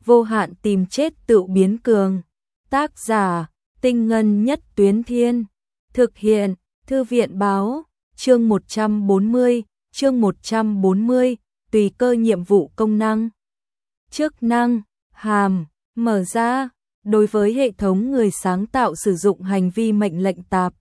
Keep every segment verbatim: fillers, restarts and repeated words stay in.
vô hạn tìm chết tự biến cường. Tác giả, Tinh Ngân Nhất Tuyến Thiên. Thực hiện, Thư viện Báo. Chương một trăm bốn mươi, chương một trăm bốn mươi, tùy cơ nhiệm vụ công năng. Chức năng, hàm, mở ra, đối với hệ thống người sáng tạo sử dụng hành vi mệnh lệnh tạp,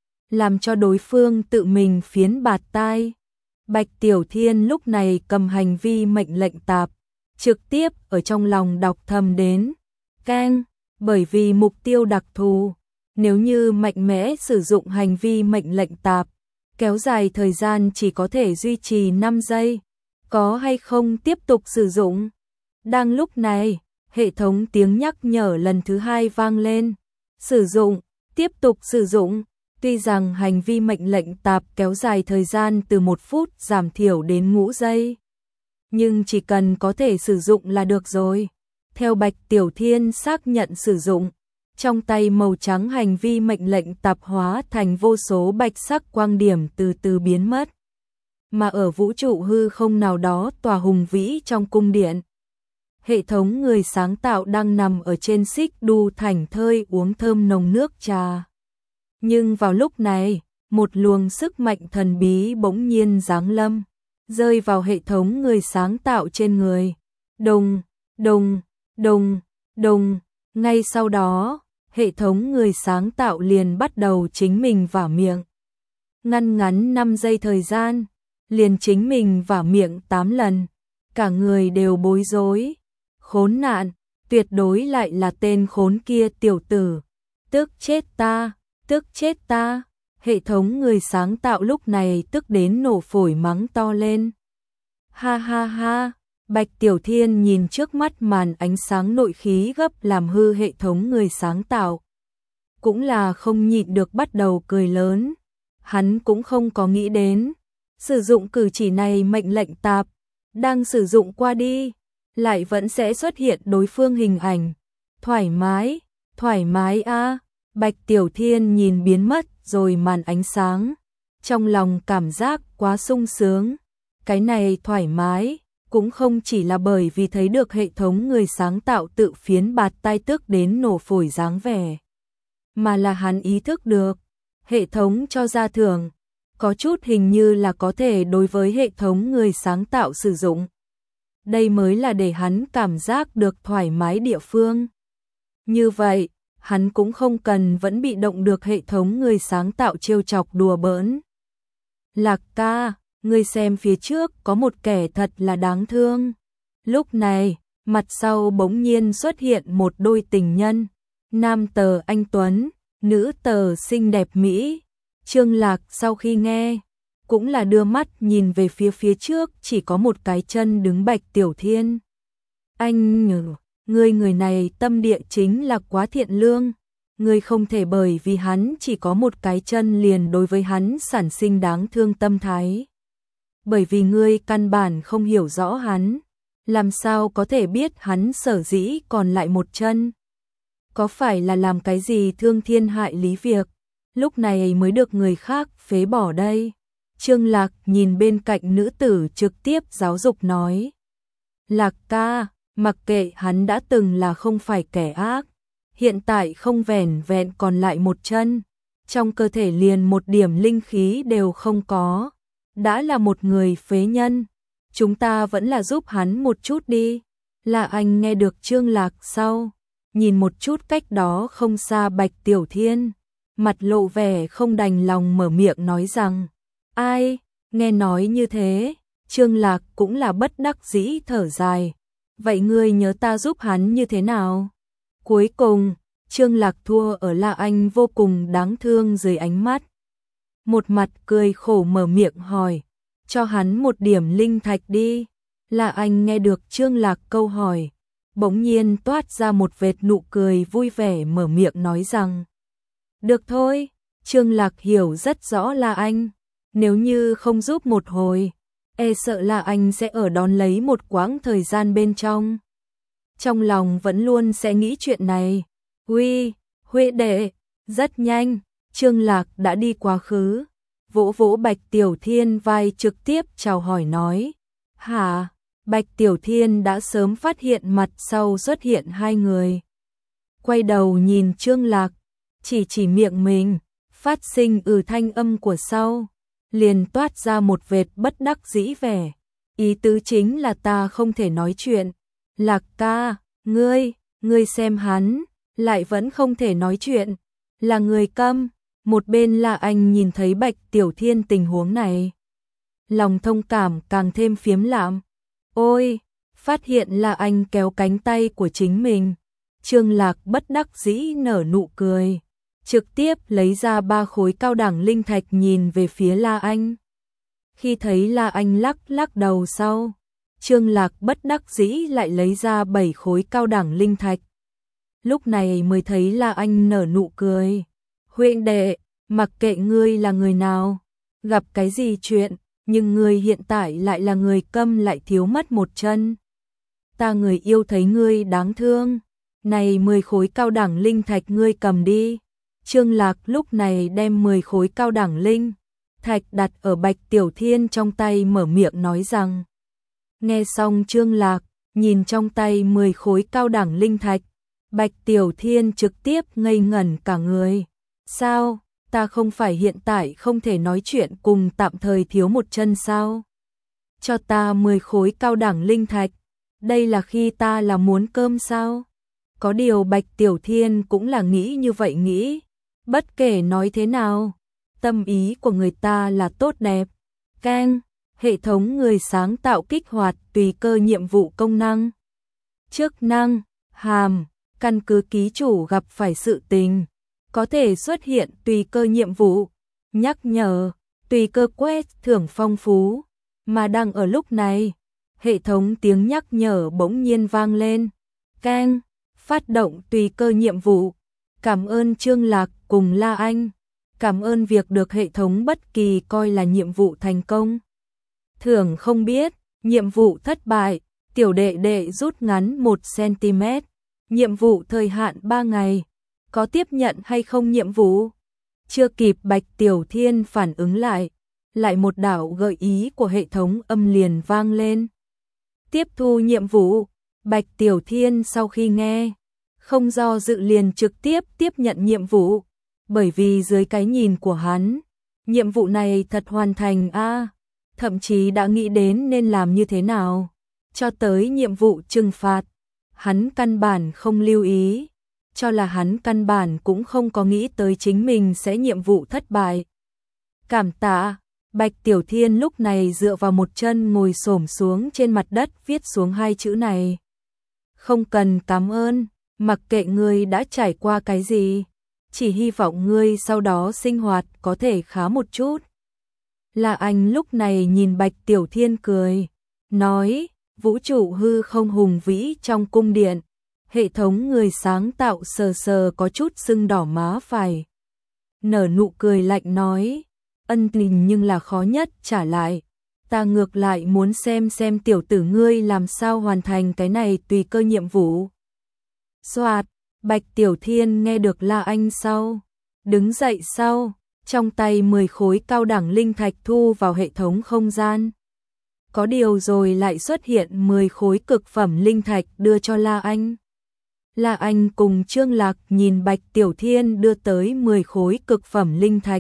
làm cho đối phương tự mình phiến bạt tai. Bạch Tiểu Thiên lúc này cầm hành vi mệnh lệnh tạp, trực tiếp ở trong lòng đọc thầm đến, keng, bởi vì mục tiêu đặc thù, nếu như mạnh mẽ sử dụng hành vi mệnh lệnh tạp, kéo dài thời gian chỉ có thể duy trì năm giây, có hay không tiếp tục sử dụng. Đang lúc này, hệ thống tiếng nhắc nhở lần thứ hai vang lên, sử dụng, tiếp tục sử dụng. Tuy rằng hành vi mệnh lệnh tạp kéo dài thời gian từ một phút giảm thiểu đến ngũ giây, nhưng chỉ cần có thể sử dụng là được rồi. Theo Bạch Tiểu Thiên xác nhận sử dụng, trong tay màu trắng hành vi mệnh lệnh tạp hóa thành vô số bạch sắc quang điểm từ từ biến mất. Mà ở vũ trụ hư không nào đó tòa hùng vĩ trong cung điện, hệ thống người sáng tạo đang nằm ở trên xích đu thảnh thơi uống thơm nồng nước trà. Nhưng vào lúc này, một luồng sức mạnh thần bí bỗng nhiên giáng lâm, rơi vào hệ thống người sáng tạo trên người. Đùng, đùng, đùng, đùng, ngay sau đó, hệ thống người sáng tạo liền bắt đầu chính mình vả miệng. Ngăn ngắn năm giây thời gian, liền chính mình vả miệng tám lần, cả người đều bối rối. Khốn nạn, tuyệt đối lại là tên khốn kia tiểu tử, tức chết ta. Tức chết ta, hệ thống người sáng tạo lúc này tức đến nổ phổi mắng to lên. Ha ha ha, Bạch Tiểu Thiên nhìn trước mắt màn ánh sáng nội khí gấp làm hư hệ thống người sáng tạo. Cũng là không nhịn được bắt đầu cười lớn. Hắn cũng không có nghĩ đến, sử dụng cử chỉ này mệnh lệnh tạp, đang sử dụng qua đi, lại vẫn sẽ xuất hiện đối phương hình ảnh. Thoải mái, thoải mái a. Bạch Tiểu Thiên nhìn biến mất rồi màn ánh sáng, trong lòng cảm giác quá sung sướng. Cái này thoải mái, cũng không chỉ là bởi vì thấy được hệ thống người sáng tạo tự phiến bạt tai tức đến nổ phổi dáng vẻ, mà là hắn ý thức được, hệ thống cho ra thưởng, có chút hình như là có thể đối với hệ thống người sáng tạo sử dụng. Đây mới là để hắn cảm giác được thoải mái địa phương. Như vậy, hắn cũng không cần vẫn bị động được hệ thống người sáng tạo trêu chọc đùa bỡn. Lạc ca, ngươi xem phía trước có một kẻ thật là đáng thương. Lúc này, mặt sau bỗng nhiên xuất hiện một đôi tình nhân. Nam tờ anh Tuấn, nữ tờ xinh đẹp Mỹ. Trương Lạc sau khi nghe, cũng là đưa mắt nhìn về phía phía trước chỉ có một cái chân đứng Bạch Tiểu Thiên. Anh nhờ. Người người này tâm địa chính là quá thiện lương, người không thể bởi vì hắn chỉ có một cái chân liền đối với hắn sản sinh đáng thương tâm thái. Bởi vì ngươi căn bản không hiểu rõ hắn, làm sao có thể biết hắn sở dĩ còn lại một chân. Có phải là làm cái gì thương thiên hại lý việc, lúc này mới được người khác phế bỏ đây. Trương Lạc nhìn bên cạnh nữ tử trực tiếp giáo dục nói. Lạc ca, mặc kệ hắn đã từng là không phải kẻ ác, hiện tại không vẻn vẹn còn lại một chân, trong cơ thể liền một điểm linh khí đều không có, đã là một người phế nhân, chúng ta vẫn là giúp hắn một chút đi. Là anh nghe được Trương Lạc sau, nhìn một chút cách đó không xa Bạch Tiểu Thiên, mặt lộ vẻ không đành lòng mở miệng nói rằng, ai, nghe nói như thế, Trương Lạc cũng là bất đắc dĩ thở dài. Vậy ngươi nhớ ta giúp hắn như thế nào? Cuối cùng, Trương Lạc thua ở La Anh vô cùng đáng thương dưới ánh mắt. Một mặt cười khổ mở miệng hỏi, cho hắn một điểm linh thạch đi. La Anh nghe được Trương Lạc câu hỏi, bỗng nhiên toát ra một vệt nụ cười vui vẻ mở miệng nói rằng, được thôi. Trương Lạc hiểu rất rõ La Anh, nếu như không giúp một hồi, e sợ là anh sẽ ở đón lấy một quãng thời gian bên trong. Trong lòng vẫn luôn sẽ nghĩ chuyện này. Uy, Huệ đệ, rất nhanh, Trương Lạc đã đi quá khứ, vỗ vỗ Bạch Tiểu Thiên vai trực tiếp chào hỏi nói. Hả, Bạch Tiểu Thiên đã sớm phát hiện mặt sau xuất hiện hai người. Quay đầu nhìn Trương Lạc, chỉ chỉ miệng mình, phát sinh ừ thanh âm của sau, liền toát ra một vệt bất đắc dĩ vẻ. Ý tứ chính là ta không thể nói chuyện. Lạc ca, ngươi, ngươi xem hắn, lại vẫn không thể nói chuyện, là người câm. Một bên là anh nhìn thấy Bạch Tiểu Thiên tình huống này, lòng thông cảm càng thêm phiếm lạm. Ôi, phát hiện là anh kéo cánh tay của chính mình. Trương Lạc bất đắc dĩ nở nụ cười, trực tiếp lấy ra ba khối cao đẳng linh thạch nhìn về phía La Anh. Khi thấy La Anh lắc lắc đầu sau, Trương Lạc bất đắc dĩ lại lấy ra bảy khối cao đẳng linh thạch. Lúc này mới thấy La Anh nở nụ cười. Huynh đệ, mặc kệ ngươi là người nào, gặp cái gì chuyện, nhưng ngươi hiện tại lại là người câm lại thiếu mất một chân. Ta người yêu thấy ngươi đáng thương, này mười khối cao đẳng linh thạch ngươi cầm đi. Trương Lạc lúc này đem mười khối cao đẳng linh thạch đặt ở Bạch Tiểu Thiên trong tay, mở miệng nói rằng. Nghe xong Trương Lạc, nhìn trong tay mười khối cao đẳng linh thạch, Bạch Tiểu Thiên trực tiếp ngây ngẩn cả người. Sao, ta không phải hiện tại không thể nói chuyện cùng tạm thời thiếu một chân sao? Cho ta mười khối cao đẳng linh thạch, đây là khi ta là muốn cơm sao? Có điều Bạch Tiểu Thiên cũng là nghĩ như vậy nghĩ, bất kể nói thế nào, tâm ý của người ta là tốt đẹp. Keng, hệ thống người sáng tạo kích hoạt tùy cơ nhiệm vụ công năng. Chức năng, hàm, căn cứ ký chủ gặp phải sự tình, có thể xuất hiện tùy cơ nhiệm vụ, nhắc nhở, tùy cơ quest thưởng phong phú. Mà đang ở lúc này, hệ thống tiếng nhắc nhở bỗng nhiên vang lên. Keng, phát động tùy cơ nhiệm vụ. Cảm ơn Trương Lạc cùng La Anh. Cảm ơn việc được hệ thống bất kỳ coi là nhiệm vụ thành công. Thưởng không biết, nhiệm vụ thất bại, tiểu đệ đệ rút ngắn một xăng ti mét. Nhiệm vụ thời hạn ba ngày. Có tiếp nhận hay không nhiệm vụ? Chưa kịp Bạch Tiểu Thiên phản ứng lại, lại một đạo gợi ý của hệ thống âm liền vang lên. Tiếp thu nhiệm vụ. Bạch Tiểu Thiên sau khi nghe, không do dự liền trực tiếp tiếp nhận nhiệm vụ, bởi vì dưới cái nhìn của hắn, nhiệm vụ này thật hoàn thành a, à, thậm chí đã nghĩ đến nên làm như thế nào. Cho tới nhiệm vụ trừng phạt, hắn căn bản không lưu ý, cho là hắn căn bản cũng không có nghĩ tới chính mình sẽ nhiệm vụ thất bại. Cảm tạ. Bạch Tiểu Thiên lúc này dựa vào một chân ngồi xổm xuống trên mặt đất viết xuống hai chữ này. Không cần cảm ơn, mặc kệ ngươi đã trải qua cái gì, chỉ hy vọng ngươi sau đó sinh hoạt có thể khá một chút. La Anh lúc này nhìn Bạch Tiểu Thiên cười, nói, vũ trụ hư không hùng vĩ trong cung điện, hệ thống người sáng tạo sờ sờ có chút sưng đỏ má phải. Nở nụ cười lạnh nói, ân tình nhưng là khó nhất trả lại. Ta ngược lại muốn xem xem tiểu tử ngươi làm sao hoàn thành cái này tùy cơ nhiệm vụ. Soạt, Bạch Tiểu Thiên nghe được La Anh sau, đứng dậy sau, trong tay mười khối cao đẳng linh thạch thu vào hệ thống không gian. Có điều rồi lại xuất hiện mười khối cực phẩm linh thạch đưa cho La Anh. La Anh cùng Trương Lạc nhìn Bạch Tiểu Thiên đưa tới mười khối cực phẩm linh thạch.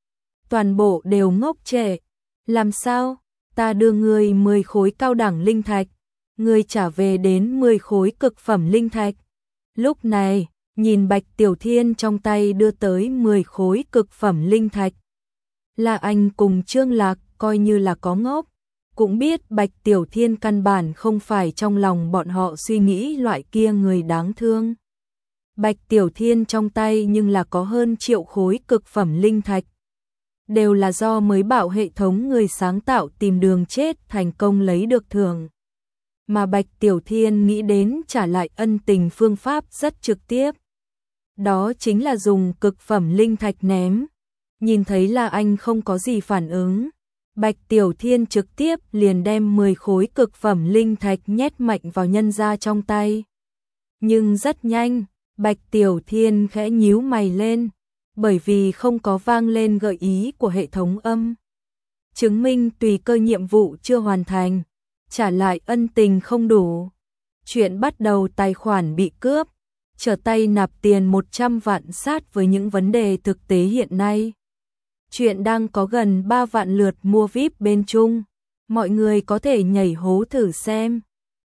Toàn bộ đều ngốc trệ. Làm sao? Ta đưa ngươi mười khối cao đẳng linh thạch, ngươi trả về đến mười khối cực phẩm linh thạch. Lúc này, nhìn Bạch Tiểu Thiên trong tay đưa tới mười khối cực phẩm linh thạch. La Anh cùng Trương Lạc coi như là có ngốc, cũng biết Bạch Tiểu Thiên căn bản không phải trong lòng bọn họ suy nghĩ loại kia người đáng thương. Bạch Tiểu Thiên trong tay nhưng là có hơn triệu khối cực phẩm linh thạch. Đều là do mới bảo hệ thống người sáng tạo tìm đường chết thành công lấy được thưởng. Mà Bạch Tiểu Thiên nghĩ đến trả lại ân tình phương pháp rất trực tiếp. Đó chính là dùng cực phẩm linh thạch ném. Nhìn thấy là anh không có gì phản ứng, Bạch Tiểu Thiên trực tiếp liền đem mười khối cực phẩm linh thạch nhét mạnh vào nhân ra trong tay. Nhưng rất nhanh, Bạch Tiểu Thiên khẽ nhíu mày lên, bởi vì không có vang lên gợi ý của hệ thống âm. Chứng minh tùy cơ nhiệm vụ chưa hoàn thành. trả lại ân tình không đủ. Chuyện bắt đầu tài khoản bị cướp, trở tay nạp tiền một trăm vạn sát với những vấn đề thực tế hiện nay. Chuyện đang có gần ba vạn lượt mua vi ai pi bên Trung. Mọi người có thể nhảy hố thử xem.